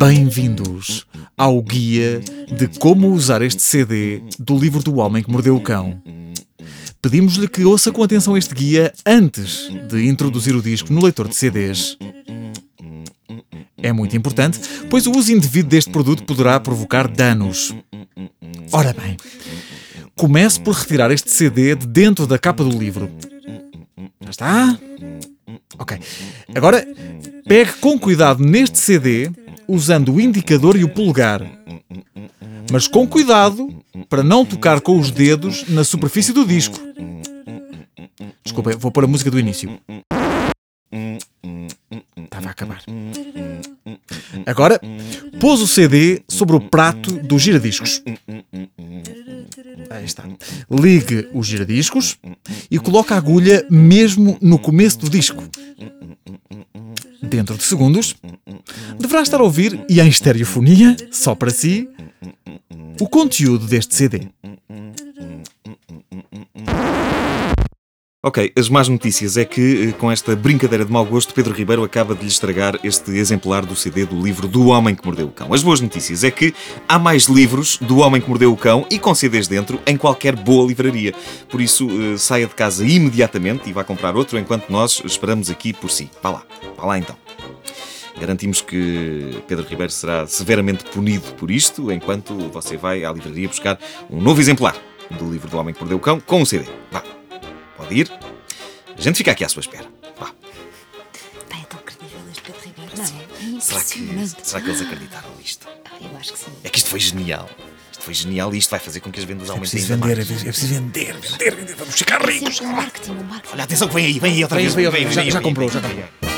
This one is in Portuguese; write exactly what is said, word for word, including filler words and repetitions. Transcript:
Bem-vindos ao guia de como usar este C D do livro do Homem que Mordeu o Cão. Pedimos-lhe que ouça com atenção este guia antes de introduzir o disco no leitor de C Ds. É muito importante, pois o uso indevido deste produto poderá provocar danos. Ora bem, comece por retirar este C D de dentro da capa do livro. Já está? Ok. Agora, pegue com cuidado neste C D, usando o indicador e o polegar. Mas com cuidado para não tocar com os dedos na superfície do disco. Desculpa, vou pôr a música do início. Estava a acabar. Agora, pôs o C D sobre o prato do giradiscos. Aí está. Ligue os giradiscos e coloque a agulha mesmo no começo do disco. Dentro de segundos, deverá estar a ouvir, e em estereofonia, só para si, o conteúdo deste C D. Ok, as más notícias é que, com esta brincadeira de mau gosto, Pedro Ribeiro acaba de lhe estragar este exemplar do C D do livro do Homem que Mordeu o Cão. As boas notícias é que há mais livros do Homem que Mordeu o Cão e com C Ds dentro em qualquer boa livraria. Por isso, saia de casa imediatamente e vá comprar outro enquanto nós esperamos aqui por si. Vá lá, vá lá então. Garantimos que Pedro Ribeiro será severamente punido por isto, enquanto você vai à livraria buscar um novo exemplar do livro do Homem que Mordeu o Cão com o C D. Vá. Pode ir. A gente fica aqui à sua espera. Vá. Pá, é tão credível este Pedro Ribeiro, não é? É Será que, será que eles acreditaram nisto? Ah, eu acho que sim. É que isto foi genial. Isto foi genial e isto vai fazer com que as vendas É aumentem preciso ainda vender, mais. é preciso vender, vender, vender. Vamos ficar ricos. Sempre um marketing, um marketing. Olha, atenção que vem aí, vem aí outra Vem, vez. vem, Vem, já- vem, já vem, comprou, vem, já vem, comprou. vem.